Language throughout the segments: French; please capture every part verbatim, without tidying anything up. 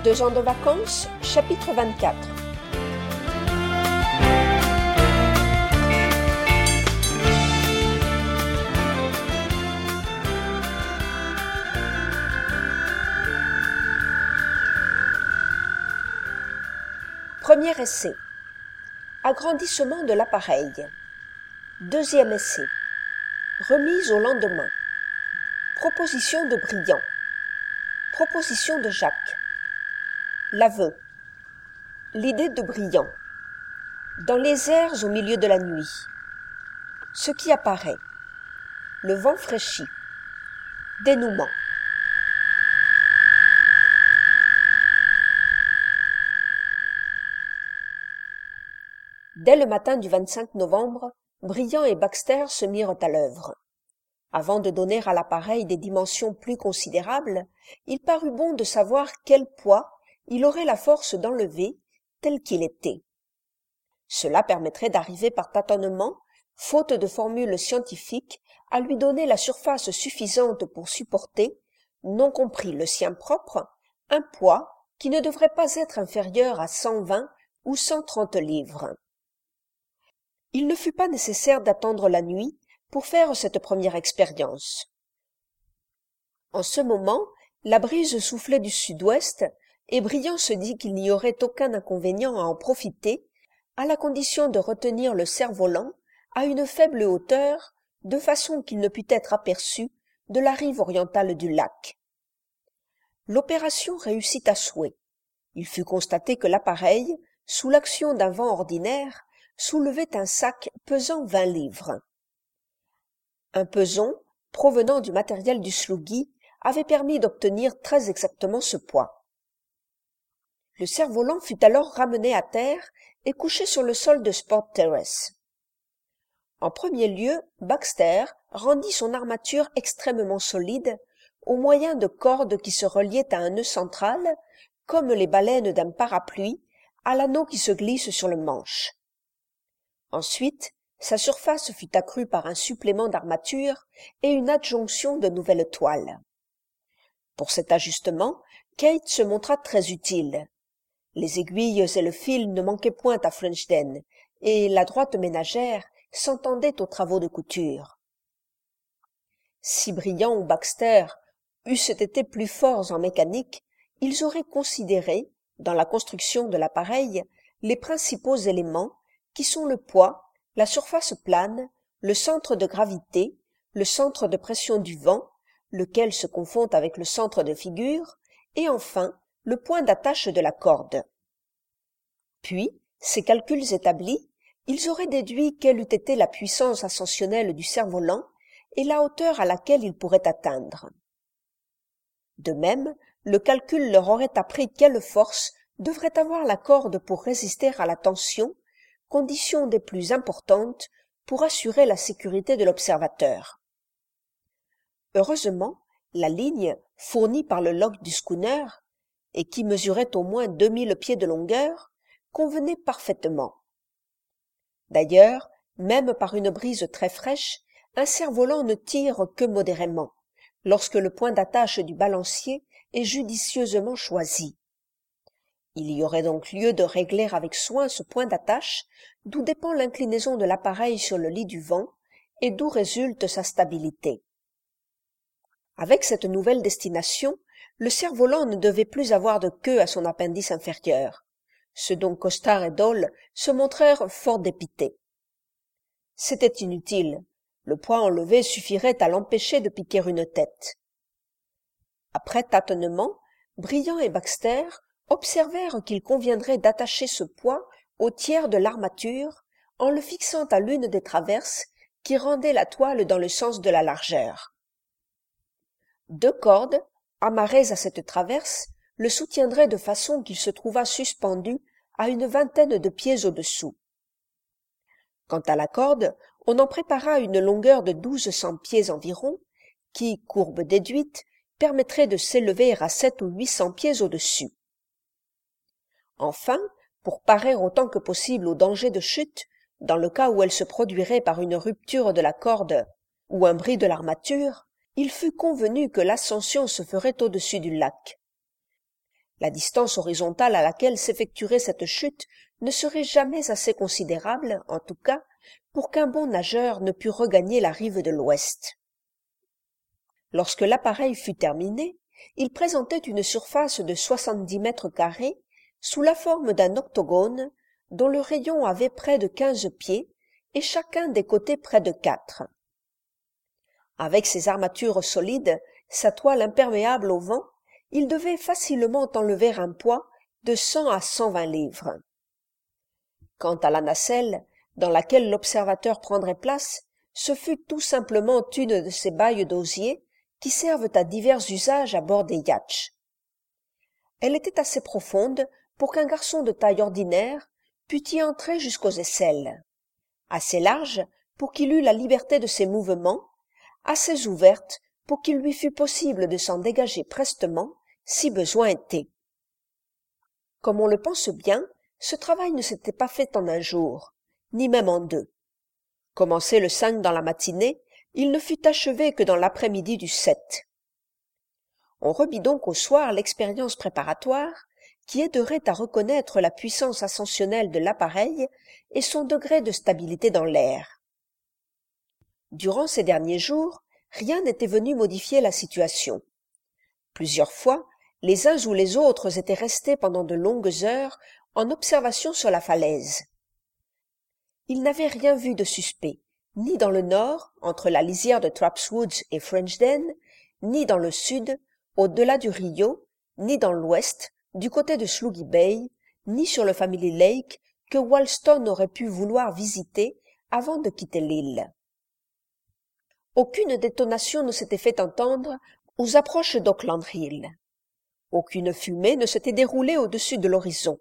Deux ans de vacances, chapitre vingt-quatre. Premier essai. Agrandissement de l'appareil. Deuxième essai. Remise au lendemain. Proposition de Briand. Proposition de Jacques. L'aveu. L'idée de Briand. Dans les airs au milieu de la nuit. Ce qui apparaît. Le vent fraîchit. Dénouement. Dès le matin du vingt-cinq novembre, Briand et Baxter se mirent à l'œuvre. Avant de donner à l'appareil des dimensions plus considérables, il parut bon de savoir quel poids il aurait la force d'enlever tel qu'il était. Cela permettrait d'arriver par tâtonnement, faute de formule scientifique, à lui donner la surface suffisante pour supporter, non compris le sien propre, un poids qui ne devrait pas être inférieur à cent vingt ou cent trente livres. Il ne fut pas nécessaire d'attendre la nuit pour faire cette première expérience. En ce moment, la brise soufflait du sud-ouest, et Briand se dit qu'il n'y aurait aucun inconvénient à en profiter, à la condition de retenir le cerf-volant à une faible hauteur, de façon qu'il ne pût être aperçu de la rive orientale du lac. L'opération réussit à souhait. Il fut constaté que l'appareil, sous l'action d'un vent ordinaire, soulevait un sac pesant vingt livres. Un peson, provenant du matériel du Sloogie, avait permis d'obtenir très exactement ce poids. Le cerf-volant fut alors ramené à terre et couché sur le sol de Sport Terrace. En premier lieu, Baxter rendit son armature extrêmement solide, au moyen de cordes qui se reliaient à un nœud central, comme les baleines d'un parapluie, à l'anneau qui se glisse sur le manche. Ensuite, sa surface fut accrue par un supplément d'armature et une adjonction de nouvelles toiles. Pour cet ajustement, Kate se montra très utile. Les aiguilles et le fil ne manquaient point à Frenchden, et la droite ménagère s'entendait aux travaux de couture. Si Briand ou Baxter eussent été plus forts en mécanique, ils auraient considéré, dans la construction de l'appareil, les principaux éléments qui sont le poids, la surface plane, le centre de gravité, le centre de pression du vent, lequel se confond avec le centre de figure, et enfin le point d'attache de la corde. Puis, ces calculs établis, ils auraient déduit quelle eût été la puissance ascensionnelle du cerf-volant et la hauteur à laquelle il pourrait atteindre. De même, le calcul leur aurait appris quelle force devrait avoir la corde pour résister à la tension, condition des plus importantes pour assurer la sécurité de l'observateur. Heureusement, la ligne, fournie par le loch du schooner, et qui mesurait au moins deux mille pieds de longueur, convenait parfaitement. D'ailleurs, même par une brise très fraîche, un cerf-volant ne tire que modérément, lorsque le point d'attache du balancier est judicieusement choisi. Il y aurait donc lieu de régler avec soin ce point d'attache, d'où dépend l'inclinaison de l'appareil sur le lit du vent, et d'où résulte sa stabilité. Avec cette nouvelle destination, le cerf-volant ne devait plus avoir de queue à son appendice inférieur, ce dont Costard et Dole se montrèrent fort dépités. C'était inutile, le poids enlevé suffirait à l'empêcher de piquer une tête. Après tâtonnement, Briand et Baxter observèrent qu'il conviendrait d'attacher ce poids au tiers de l'armature en le fixant à l'une des traverses qui rendaient la toile dans le sens de la largeur. Deux cordes, amarrées à cette traverse, le soutiendraient de façon qu'il se trouvât suspendu à une vingtaine de pieds au-dessous. Quant à la corde, on en prépara une longueur de douze cents pieds environ, qui, courbe déduite, permettrait de s'élever à sept ou huit cents pieds au-dessus. Enfin, pour parer autant que possible au danger de chute, dans le cas où elle se produirait par une rupture de la corde ou un bris de l'armature, il fut convenu que l'ascension se ferait au-dessus du lac. La distance horizontale à laquelle s'effectuerait cette chute ne serait jamais assez considérable, en tout cas, pour qu'un bon nageur ne pût regagner la rive de l'ouest. Lorsque l'appareil fut terminé, il présentait une surface de soixante-dix mètres carrés sous la forme d'un octogone dont le rayon avait près de quinze pieds et chacun des côtés près de quatre. Avec ses armatures solides, sa toile imperméable au vent, il devait facilement enlever un poids de cent à cent vingt livres. Quant à la nacelle, dans laquelle l'observateur prendrait place, ce fut tout simplement une de ces bailles d'osier qui servent à divers usages à bord des yachts. Elle était assez profonde pour qu'un garçon de taille ordinaire pût y entrer jusqu'aux aisselles, assez large pour qu'il eût la liberté de ses mouvements, assez ouverte pour qu'il lui fût possible de s'en dégager prestement si besoin était. Comme on le pense bien, ce travail ne s'était pas fait en un jour, ni même en deux. Commencé le cinq dans la matinée, il ne fut achevé que dans l'après-midi du sept. On remit donc au soir l'expérience préparatoire qui aiderait à reconnaître la puissance ascensionnelle de l'appareil et son degré de stabilité dans l'air. Durant ces derniers jours, rien n'était venu modifier la situation. Plusieurs fois, les uns ou les autres étaient restés pendant de longues heures en observation sur la falaise. Ils n'avaient rien vu de suspect, ni dans le nord, entre la lisière de Trapp's Woods et Frenchden, ni dans le sud, au-delà du Rio, ni dans l'ouest, du côté de Sluggy Bay, ni sur le Family Lake que Wollaston aurait pu vouloir visiter avant de quitter l'île. Aucune détonation ne s'était fait entendre aux approches d'Auckland Hill. Aucune fumée ne s'était déroulée au-dessus de l'horizon.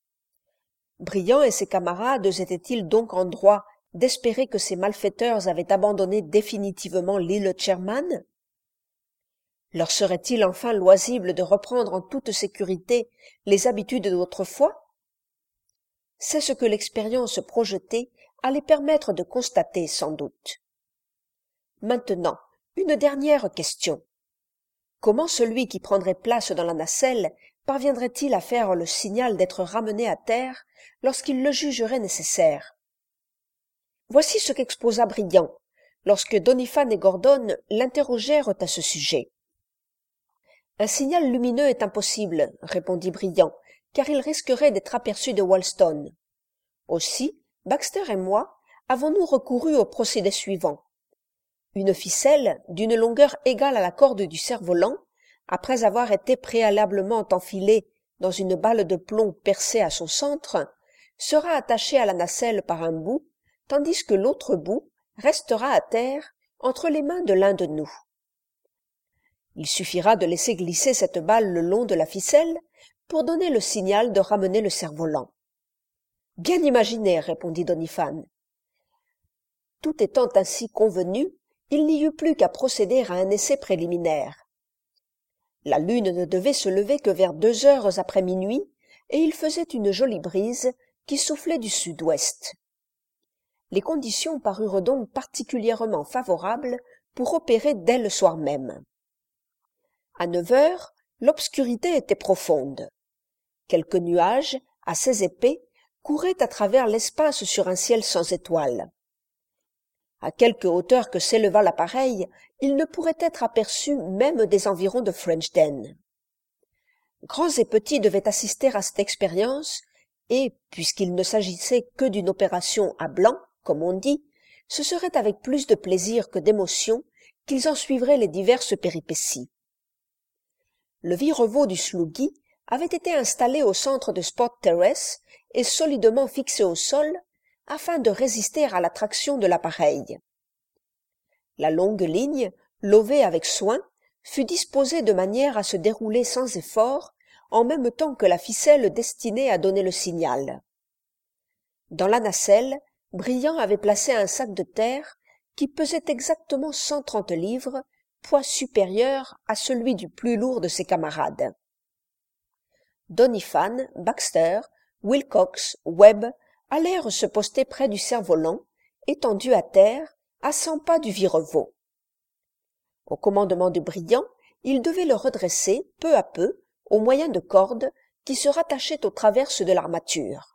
Briand et ses camarades étaient-ils donc en droit d'espérer que ces malfaiteurs avaient abandonné définitivement l'île Sherman? Leur serait-il enfin loisible de reprendre en toute sécurité les habitudes d'autrefois? C'est ce que l'expérience projetée allait permettre de constater sans doute. Maintenant, une dernière question. Comment celui qui prendrait place dans la nacelle parviendrait-il à faire le signal d'être ramené à terre lorsqu'il le jugerait nécessaire? Voici ce qu'exposa Briand, lorsque Doniphan et Gordon l'interrogèrent à ce sujet. Un signal lumineux est impossible, répondit Briand, car il risquerait d'être aperçu de Wollaston. Aussi, Baxter et moi avons-nous recouru au procédé suivant. Une ficelle d'une longueur égale à la corde du cerf-volant, après avoir été préalablement enfilée dans une balle de plomb percée à son centre, sera attachée à la nacelle par un bout, tandis que l'autre bout restera à terre entre les mains de l'un de nous. Il suffira de laisser glisser cette balle le long de la ficelle pour donner le signal de ramener le cerf-volant. « Bien imaginé, » répondit Doniphan. Tout étant ainsi convenu, il n'y eut plus qu'à procéder à un essai préliminaire. La lune ne devait se lever que vers deux heures après minuit, et il faisait une jolie brise qui soufflait du sud-ouest. Les conditions parurent donc particulièrement favorables pour opérer dès le soir même. À neuf heures, l'obscurité était profonde. Quelques nuages, assez épais, couraient à travers l'espace sur un ciel sans étoiles. À quelque hauteur que s'éleva l'appareil, il ne pourrait être aperçu même des environs de Frenchden. Grands et petits devaient assister à cette expérience, et, puisqu'il ne s'agissait que d'une opération à blanc, comme on dit, ce serait avec plus de plaisir que d'émotion qu'ils en suivraient les diverses péripéties. Le virevolt du Sluggy avait été installé au centre de Sport Terrace et solidement fixé au sol, afin de résister à l'attraction de l'appareil. La longue ligne, lovée avec soin, fut disposée de manière à se dérouler sans effort, en même temps que la ficelle destinée à donner le signal. Dans la nacelle, Briand avait placé un sac de terre qui pesait exactement cent trente livres, poids supérieur à celui du plus lourd de ses camarades. Doniphan, Baxter, Wilcox, Webb allèrent se poster près du cerf-volant, étendu à terre, à cent pas du virevolt. Au commandement de Briand, il devait le redresser, peu à peu, au moyen de cordes qui se rattachaient aux traverses de l'armature.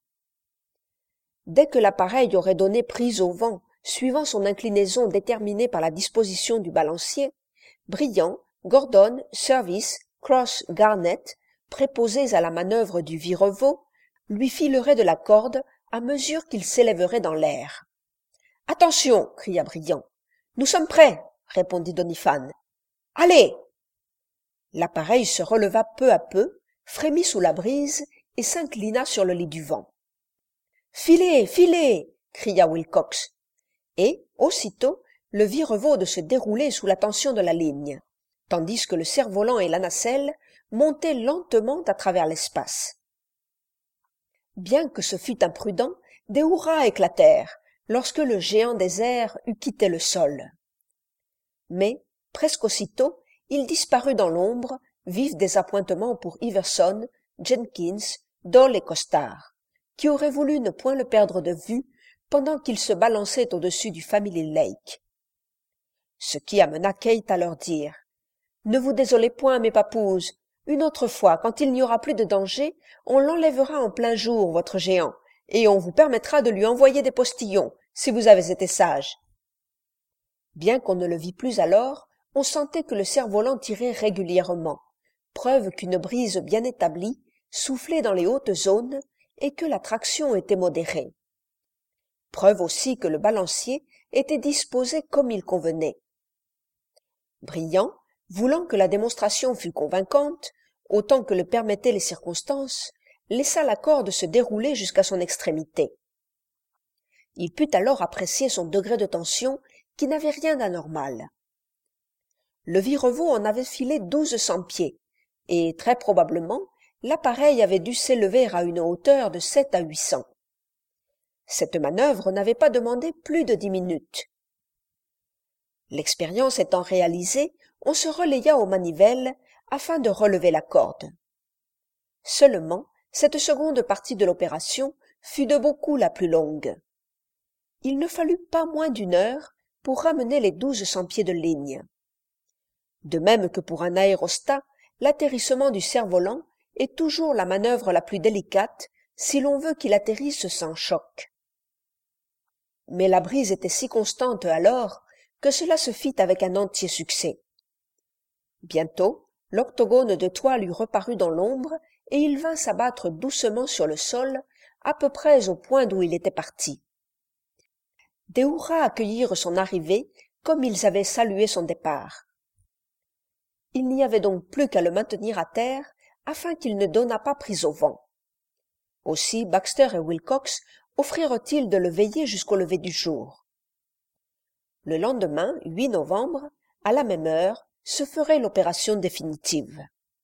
Dès que l'appareil aurait donné prise au vent, suivant son inclinaison déterminée par la disposition du balancier, Brillant, Gordon, Service, Cross, Garnett, préposés à la manœuvre du virevaux, lui fileraient de la corde à mesure qu'il s'élèverait dans l'air. « Attention !» cria Brillant. « Nous sommes prêts !» répondit Doniphan. « Allez !» L'appareil se releva peu à peu, frémit sous la brise et s'inclina sur le lit du vent. « Filez, filez !» cria Wilcox. Et, aussitôt, le virevaux de se dérouler sous la tension de la ligne, tandis que le cerf-volant et la nacelle montaient lentement à travers l'espace. Bien que ce fût imprudent, des hurrahs éclatèrent lorsque le géant des airs eut quitté le sol. Mais, presque aussitôt, il disparut dans l'ombre, vif désappointement pour Iverson, Jenkins, Dole et Costard, qui auraient voulu ne point le perdre de vue pendant qu'il se balançait au-dessus du Family Lake. Ce qui amena Kate à leur dire « Ne vous désolez point, mes papouses, une autre fois, quand il n'y aura plus de danger, on l'enlèvera en plein jour, votre géant, et on vous permettra de lui envoyer des postillons, si vous avez été sages. » Bien qu'on ne le vît plus alors, on sentait que le cerf-volant tirait régulièrement, preuve qu'une brise bien établie soufflait dans les hautes zones et que la traction était modérée. Preuve aussi que le balancier était disposé comme il convenait. Brillant, voulant que la démonstration fût convaincante, autant que le permettaient les circonstances, laissa la corde se dérouler jusqu'à son extrémité. Il put alors apprécier son degré de tension qui n'avait rien d'anormal. Le virevaux en avait filé douze cents pieds, et très probablement l'appareil avait dû s'élever à une hauteur de sept à huit cents. Cette manœuvre n'avait pas demandé plus de dix minutes. L'expérience étant réalisée, on se relaya aux manivelles afin de relever la corde. Seulement, cette seconde partie de l'opération fut de beaucoup la plus longue. Il ne fallut pas moins d'une heure pour ramener les douze cents pieds de ligne. De même que pour un aérostat, l'atterrissement du cerf-volant est toujours la manœuvre la plus délicate si l'on veut qu'il atterrisse sans choc. Mais la brise était si constante alors que cela se fit avec un entier succès. Bientôt, l'octogone de toile lui reparut dans l'ombre et il vint s'abattre doucement sur le sol, à peu près au point d'où il était parti. Des hurrahs accueillirent son arrivée comme ils avaient salué son départ. Il n'y avait donc plus qu'à le maintenir à terre afin qu'il ne donnât pas prise au vent. Aussi Baxter et Wilcox offrirent-ils de le veiller jusqu'au lever du jour. Le lendemain, huit novembre, à la même heure, se ferait l'opération définitive.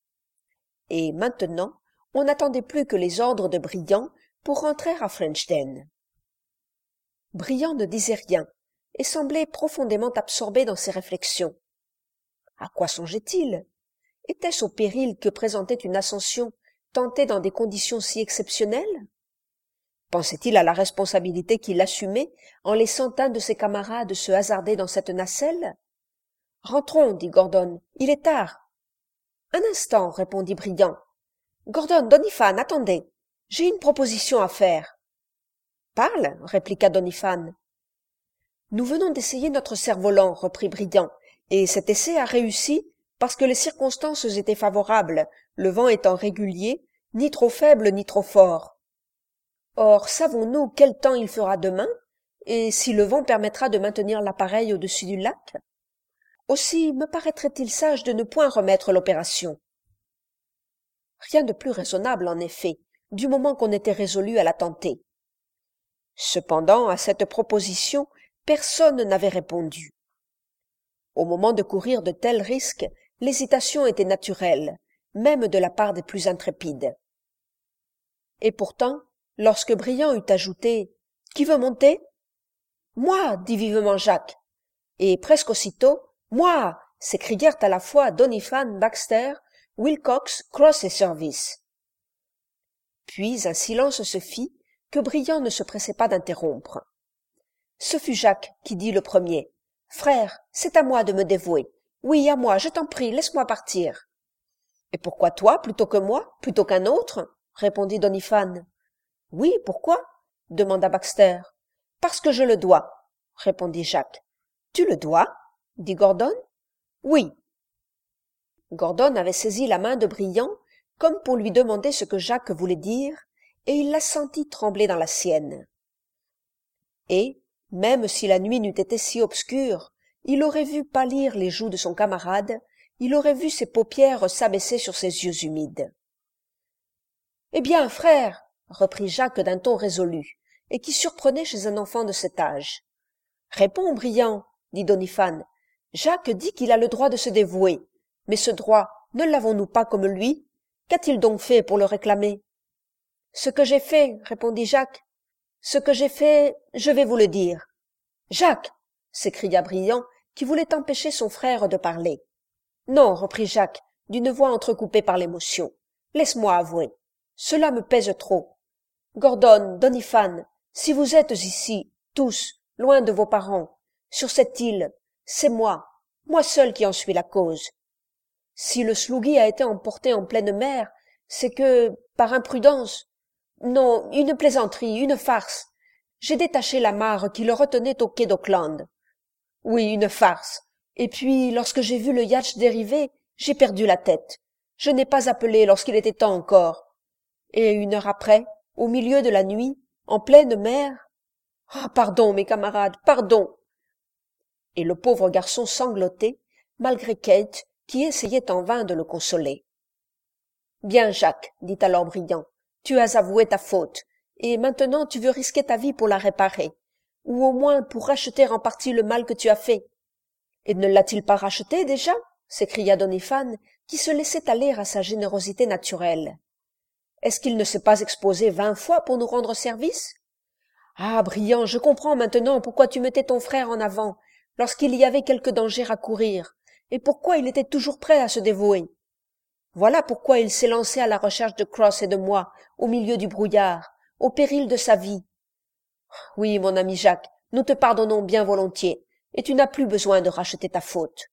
Et maintenant, on n'attendait plus que les ordres de Brillant pour rentrer à Frenchden. Brillant ne disait rien et semblait profondément absorbé dans ses réflexions. À quoi songeait-il? Était-ce au péril que présentait une ascension tentée dans des conditions si exceptionnelles? Pensait-il à la responsabilité qu'il assumait en laissant un de ses camarades se hasarder dans cette nacelle? « Rentrons, dit Gordon, il est tard. »« Un instant, répondit Brillant. Gordon, Doniphan, attendez, j'ai une proposition à faire. »« Parle, répliqua Doniphan. »« Nous venons d'essayer notre cerf-volant, reprit Brillant, et cet essai a réussi parce que les circonstances étaient favorables, le vent étant régulier, ni trop faible ni trop fort. Or, savons-nous quel temps il fera demain, et si le vent permettra de maintenir l'appareil au-dessus du lac? Aussi me paraîtrait-il sage de ne point remettre l'opération. Rien de plus raisonnable, en effet, du moment qu'on était résolu à la tenter. Cependant, à cette proposition, personne n'avait répondu. Au moment de courir de tels risques, l'hésitation était naturelle, même de la part des plus intrépides. Et pourtant, lorsque Brillant eut ajouté « Qui veut monter ?»« Moi !» dit vivement Jacques. Et presque aussitôt « Moi !» s'écrièrent à la fois Doniphan, Baxter, Wilcox, Cross et Service. Puis un silence se fit que Brillant ne se pressait pas d'interrompre. Ce fut Jacques qui dit le premier. « Frère, c'est à moi de me dévouer. Oui, à moi, je t'en prie, laisse-moi partir. » Et pourquoi toi plutôt que moi, plutôt qu'un autre? Répondit Doniphan. Oui, pourquoi? Demanda Baxter. Parce que je le dois, répondit Jacques. Tu le dois? Dit Gordon. Oui. Gordon avait saisi la main de Brillant comme pour lui demander ce que Jacques voulait dire, et il la sentit trembler dans la sienne. Et, même si la nuit n'eût été si obscure, il aurait vu pâlir les joues de son camarade, il aurait vu ses paupières s'abaisser sur ses yeux humides. « Eh bien, frère, reprit Jacques d'un ton résolu, et qui surprenait chez un enfant de cet âge. « Réponds, Brillant, dit Doniphan. Jacques dit qu'il a le droit de se dévouer, mais ce droit, ne l'avons-nous pas comme lui? Qu'a-t-il donc fait pour le réclamer? »« Ce que j'ai fait, répondit Jacques, ce que j'ai fait, je vais vous le dire. »« Jacques !» s'écria Brillant, qui voulait empêcher son frère de parler. « Non, reprit Jacques, d'une voix entrecoupée par l'émotion. Laisse-moi avouer. Cela me pèse trop. Gordon, Doniphan, si vous êtes ici, tous, loin de vos parents, sur cette île, c'est moi, moi seul qui en suis la cause. Si le Sloughi a été emporté en pleine mer, c'est que, par imprudence, non, une plaisanterie, une farce, j'ai détaché l'amarre qui le retenait au quai d'Auckland. Oui, une farce. Et puis, lorsque j'ai vu le yacht dériver, j'ai perdu la tête. Je n'ai pas appelé lorsqu'il était temps encore. Et une heure après, au milieu de la nuit, en pleine mer... Ah, pardon, mes camarades, pardon. Et le pauvre garçon sanglotait, malgré Kate, qui essayait en vain de le consoler. Bien, Jacques, dit alors Brillant, tu as avoué ta faute, et maintenant tu veux risquer ta vie pour la réparer, ou au moins pour racheter en partie le mal que tu as fait. Et ne l'a-t-il pas racheté déjà? S'écria Doniphan, qui se laissait aller à sa générosité naturelle. Est-ce qu'il ne s'est pas exposé vingt fois pour nous rendre service? Ah, Brillant, je comprends maintenant pourquoi tu mettais ton frère en avant, lorsqu'il y avait quelque danger à courir, et pourquoi il était toujours prêt à se dévouer. Voilà pourquoi il s'est lancé à la recherche de Cross et de moi, au milieu du brouillard, au péril de sa vie. Oui, mon ami Jacques, nous te pardonnons bien volontiers, et tu n'as plus besoin de racheter ta faute.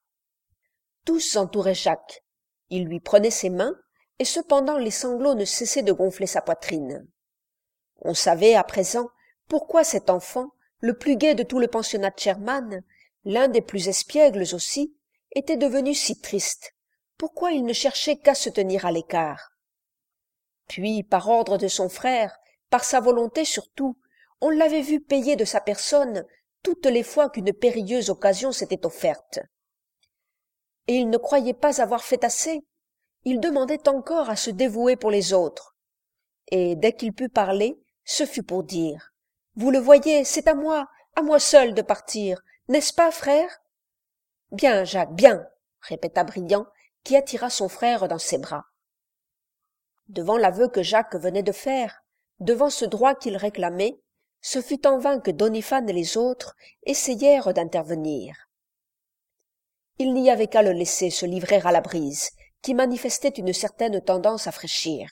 Tous entouraient Jacques. Ils lui prenaient ses mains, et cependant les sanglots ne cessaient de gonfler sa poitrine. On savait, à présent, pourquoi cet enfant, le plus gai de tout le pensionnat de Sherman, l'un des plus espiègles aussi, était devenu si triste, pourquoi il ne cherchait qu'à se tenir à l'écart. Puis, par ordre de son frère, par sa volonté surtout, on l'avait vu payer de sa personne toutes les fois qu'une périlleuse occasion s'était offerte. Et il ne croyait pas avoir fait assez, il demandait encore à se dévouer pour les autres. Et dès qu'il put parler, ce fut pour dire « Vous le voyez, c'est à moi, à moi seul de partir, n'est-ce pas, frère ?»« Bien, Jacques, bien !» répéta Brillant, qui attira son frère dans ses bras. Devant l'aveu que Jacques venait de faire, devant ce droit qu'il réclamait, ce fut en vain que Doniphan et les autres essayèrent d'intervenir. Il n'y avait qu'à le laisser se livrer à la brise, qui manifestait une certaine tendance à fraîchir.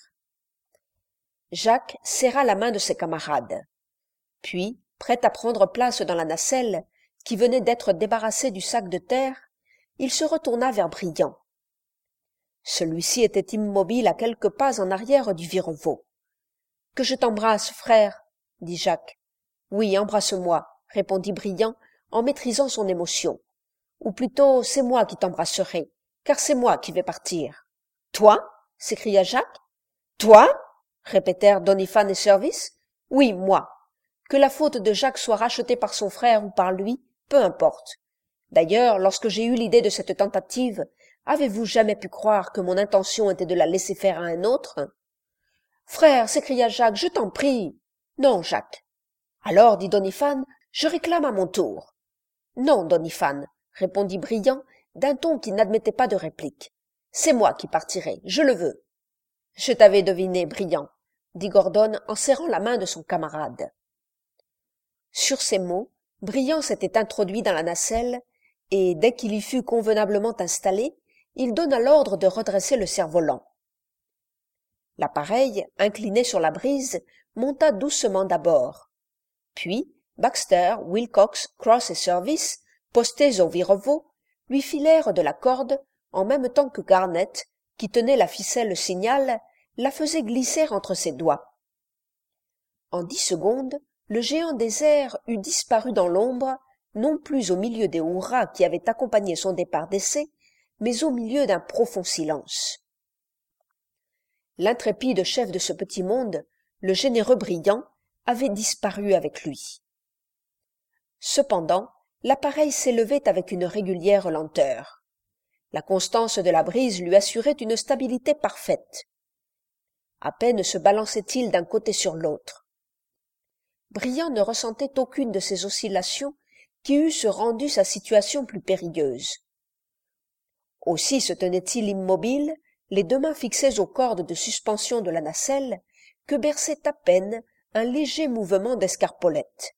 Jacques serra la main de ses camarades. Puis, prêt à prendre place dans la nacelle, qui venait d'être débarrassée du sac de terre, il se retourna vers Brillant. Celui-ci était immobile à quelques pas en arrière du Virevaux. « Que je t'embrasse, frère, » dit Jacques. « Oui, embrasse-moi, » répondit Brillant en maîtrisant son émotion. « Ou plutôt, c'est moi qui t'embrasserai, car c'est moi qui vais partir. »« Toi » s'écria Jacques. « Toi » répétèrent Doniphan et Service. « Oui, moi. Que la faute de Jacques soit rachetée par son frère ou par lui, peu importe. D'ailleurs, lorsque j'ai eu l'idée de cette tentative, avez-vous jamais pu croire que mon intention était de la laisser faire à un autre? »« Frère, s'écria Jacques, je t'en prie. »« Non, Jacques. »« Alors, dit Doniphan, je réclame à mon tour. »« Non, Doniphan, répondit Brillant d'un ton qui n'admettait pas de réplique. C'est moi qui partirai, je le veux. »« Je t'avais deviné, Brillant, dit Gordon en serrant la main de son camarade. Sur ces mots, Brillant s'était introduit dans la nacelle, et dès qu'il y fut convenablement installé, il donna l'ordre de redresser le cerf-volant. L'appareil, incliné sur la brise, monta doucement d'abord. Puis, Baxter, Wilcox, Cross et Service, postés au Virevaux, lui filèrent de la corde, en même temps que Garnett, qui tenait la ficelle signal, la faisait glisser entre ses doigts. En dix secondes, le géant des airs eut disparu dans l'ombre, non plus au milieu des hurrahs qui avaient accompagné son départ d'essai, mais au milieu d'un profond silence. L'intrépide chef de ce petit monde, le généreux Brillant, avait disparu avec lui. Cependant, l'appareil s'élevait avec une régulière lenteur. La constance de la brise lui assurait une stabilité parfaite. À peine se balançait-il d'un côté sur l'autre. Brillant ne ressentait aucune de ces oscillations qui eussent rendu sa situation plus périlleuse. Aussi se tenait-il immobile, les deux mains fixées aux cordes de suspension de la nacelle, que berçait à peine un léger mouvement d'escarpolette.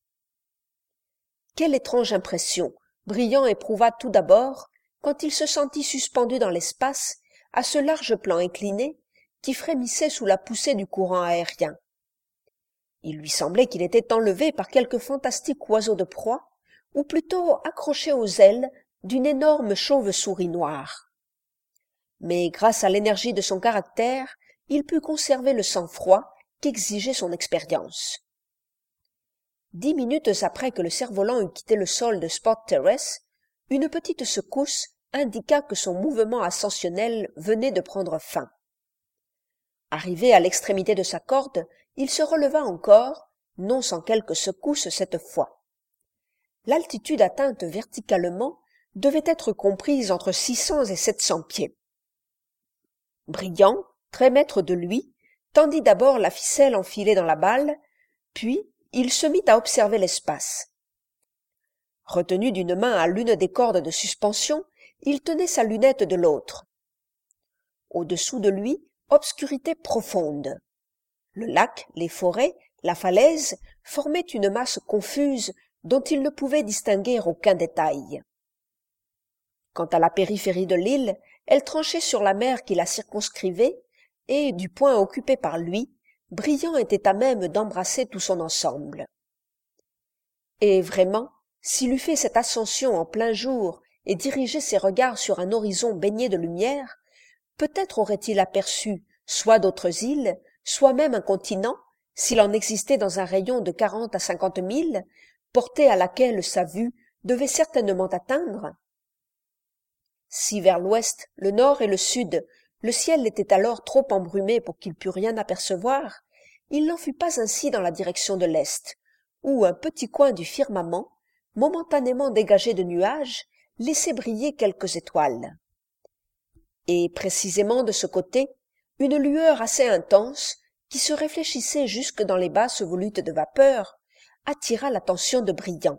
Quelle étrange impression Brillant éprouva tout d'abord quand il se sentit suspendu dans l'espace à ce large plan incliné qui frémissait sous la poussée du courant aérien. Il lui semblait qu'il était enlevé par quelque fantastique oiseau de proie, ou plutôt accroché aux ailes d'une énorme chauve-souris noire. Mais grâce à l'énergie de son caractère, il put conserver le sang-froid qu'exigeait son expérience. Dix minutes après que le cerf-volant eut quitté le sol de Sport Terrace, une petite secousse indiqua que son mouvement ascensionnel venait de prendre fin. Arrivé à l'extrémité de sa corde, il se releva encore, non sans quelques secousses cette fois. L'altitude atteinte verticalement devait être comprise entre six cents et sept cents pieds. Brillant, très maître de lui, tendit d'abord la ficelle enfilée dans la balle, puis il se mit à observer l'espace. Retenu d'une main à l'une des cordes de suspension, il tenait sa lunette de l'autre. Au-dessous de lui, obscurité profonde. Le lac, les forêts, la falaise formaient une masse confuse dont il ne pouvait distinguer aucun détail. Quant à la périphérie de l'île, elle tranchait sur la mer qui la circonscrivait, et, du point occupé par lui, Brillant était à même d'embrasser tout son ensemble. Et vraiment, s'il eût fait cette ascension en plein jour et dirigé ses regards sur un horizon baigné de lumière, peut-être aurait-il aperçu soit d'autres îles, soit même un continent, s'il en existait dans un rayon de quarante à cinquante milles, portée à laquelle sa vue devait certainement atteindre. Si vers l'ouest, le nord et le sud, le ciel était alors trop embrumé pour qu'il pût rien apercevoir, il n'en fut pas ainsi dans la direction de l'est, où un petit coin du firmament, momentanément dégagé de nuages, laissait briller quelques étoiles. Et précisément de ce côté, une lueur assez intense, qui se réfléchissait jusque dans les basses volutes de vapeur, attira l'attention de Brillant.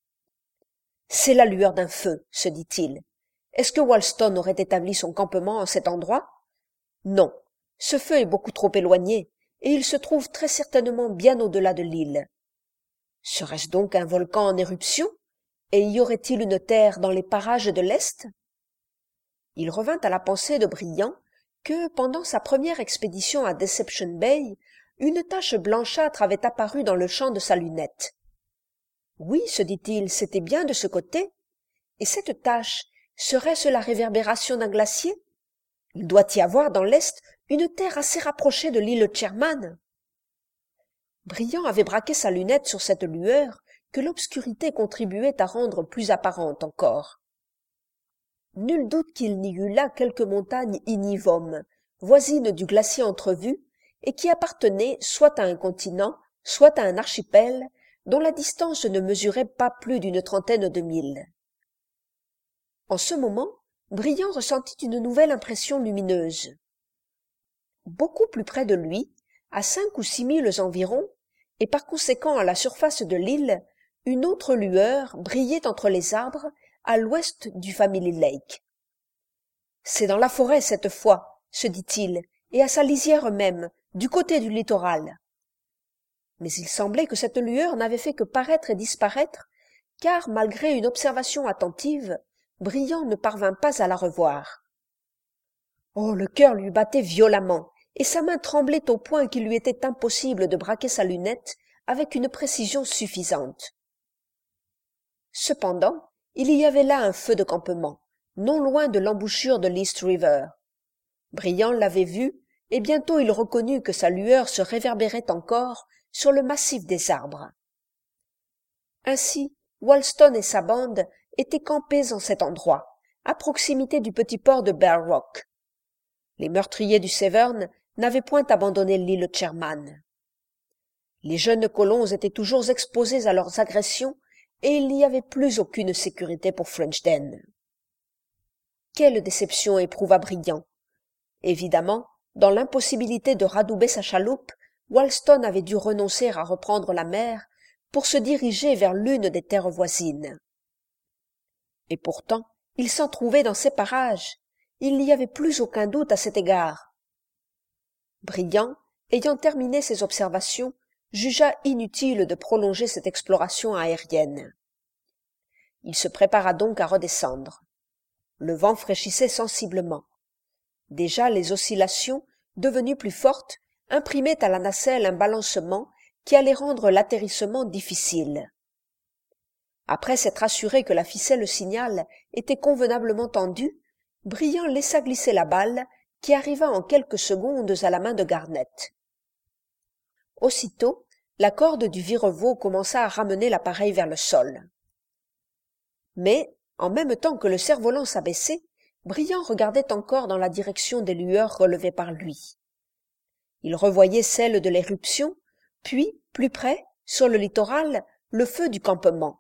« C'est la lueur d'un feu, se dit-il. Est-ce que Wollaston aurait établi son campement en cet endroit? Non, ce feu est beaucoup trop éloigné, et il se trouve très certainement bien au-delà de l'île. Serait-ce donc un volcan en éruption, et y aurait-il une terre dans les parages de l'Est? Il revint à la pensée de Brillant que, pendant sa première expédition à Deception Bay, une tache blanchâtre avait apparu dans le champ de sa lunette. Oui, se dit-il, c'était bien de ce côté. Et cette tache, serait-ce la réverbération d'un glacier? Il doit y avoir dans l'Est une terre assez rapprochée de l'île Sherman. Brillant avait braqué sa lunette sur cette lueur que l'obscurité contribuait à rendre plus apparente encore. Nul doute qu'il n'y eût là quelques montagnes ignivomes, voisines du glacier entrevu, et qui appartenaient soit à un continent, soit à un archipel, dont la distance ne mesurait pas plus d'une trentaine de milles. En ce moment, Brillant ressentit une nouvelle impression lumineuse. Beaucoup plus près de lui, à cinq ou six milles environ, et par conséquent à la surface de l'île, une autre lueur brillait entre les arbres à l'ouest du Family Lake. « C'est dans la forêt cette fois, » se dit-il, et à sa lisière même, du côté du littoral. Mais il semblait que cette lueur n'avait fait que paraître et disparaître, car, malgré une observation attentive, Brillant ne parvint pas à la revoir. Oh, le cœur lui battait violemment, et sa main tremblait au point qu'il lui était impossible de braquer sa lunette avec une précision suffisante. Cependant, il y avait là un feu de campement, non loin de l'embouchure de l'East River. Brillant l'avait vu, et bientôt il reconnut que sa lueur se réverbérait encore sur le massif des arbres. Ainsi, Wolston et sa bande étaient campés en cet endroit, à proximité du petit port de Bear Rock. Les meurtriers du Severn n'avaient point abandonné l'île Sherman. Les jeunes colons étaient toujours exposés à leurs agressions et il n'y avait plus aucune sécurité pour Frenchden. Quelle déception éprouva Brillant. Évidemment, dans l'impossibilité de radouber sa chaloupe, Wolston avait dû renoncer à reprendre la mer pour se diriger vers l'une des terres voisines. Et pourtant, il s'en trouvait dans ces parages. Il n'y avait plus aucun doute à cet égard. Brillant, ayant terminé ses observations, jugea inutile de prolonger cette exploration aérienne. Il se prépara donc à redescendre. Le vent fraîchissait sensiblement. Déjà les oscillations, devenues plus fortes, imprimaient à la nacelle un balancement qui allait rendre l'atterrissement difficile. Après s'être assuré que la ficelle signal était convenablement tendue, Brillant laissa glisser la balle, qui arriva en quelques secondes à la main de Garnett. Aussitôt, la corde du vireveau commença à ramener l'appareil vers le sol. Mais, en même temps que le cerf-volant s'abaissait, Brillant regardait encore dans la direction des lueurs relevées par lui. Il revoyait celle de l'éruption, puis, plus près, sur le littoral, le feu du campement.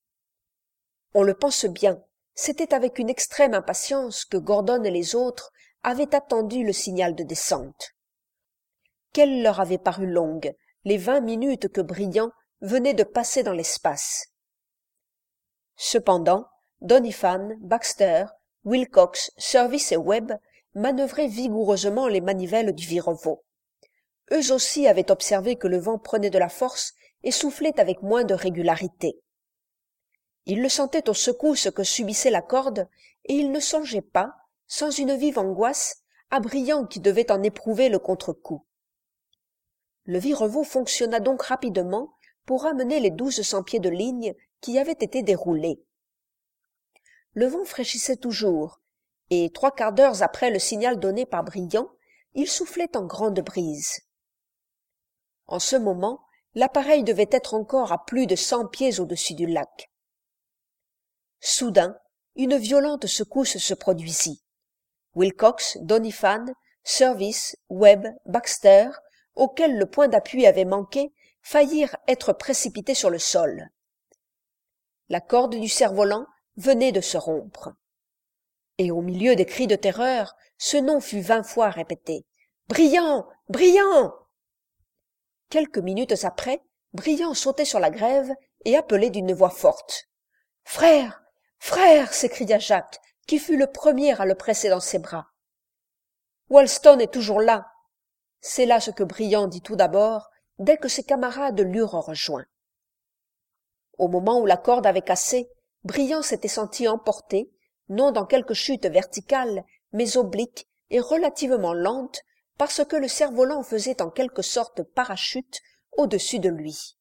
On le pense bien, c'était avec une extrême impatience que Gordon et les autres avaient attendu le signal de descente. Quelles leur avaient paru longues les vingt minutes que Brillant venait de passer dans l'espace. Cependant, Doniphan, Baxter, Wilcox, Service et Webb manœuvraient vigoureusement les manivelles du vireveau. Eux aussi avaient observé que le vent prenait de la force et soufflait avec moins de régularité. Ils le sentaient aux secousses que subissait la corde, et ils ne songeaient pas, sans une vive angoisse, à Brillant qui devait en éprouver le contre-coup. Le vireveau fonctionna donc rapidement pour ramener les douze cents pieds de ligne qui avaient été déroulés. Le vent fraîchissait toujours, et trois quarts d'heure après le signal donné par Brillant, il soufflait en grande brise. En ce moment, l'appareil devait être encore à plus de cent pieds au-dessus du lac. Soudain, une violente secousse se produisit. Wilcox, Doniphan, Service, Webb, Baxter, auxquels le point d'appui avait manqué, faillirent être précipités sur le sol. La corde du cerf-volant venait de se rompre. Et au milieu des cris de terreur, ce nom fut vingt fois répété. « Brillant! Brillant !» Quelques minutes après, Brillant sautait sur la grève et appelait d'une voix forte. « Frère! Frère !» s'écria Jacques, qui fut le premier à le presser dans ses bras. « Wolston est toujours là !» C'est là ce que Brillant dit tout d'abord, dès que ses camarades l'eurent rejoint. Au moment où la corde avait cassé, Brillant s'était senti emporter, non dans quelque chute verticale, mais oblique et relativement lente, parce que le cerf-volant faisait en quelque sorte parachute au-dessus de lui.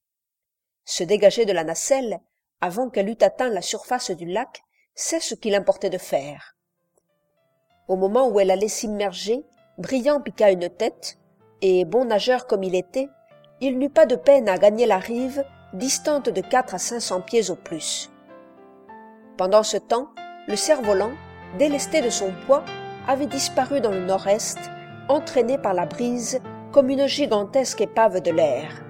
Se dégager de la nacelle, avant qu'elle eût atteint la surface du lac, c'est ce qu'il importait de faire. Au moment où elle allait s'immerger, Brillant piqua une tête, et, bon nageur comme il était, il n'eut pas de peine à gagner la rive, distante de quatre à cinq cents pieds au plus. Pendant ce temps, le cerf-volant, délesté de son poids, avait disparu dans le nord-est, entraîné par la brise comme une gigantesque épave de l'air.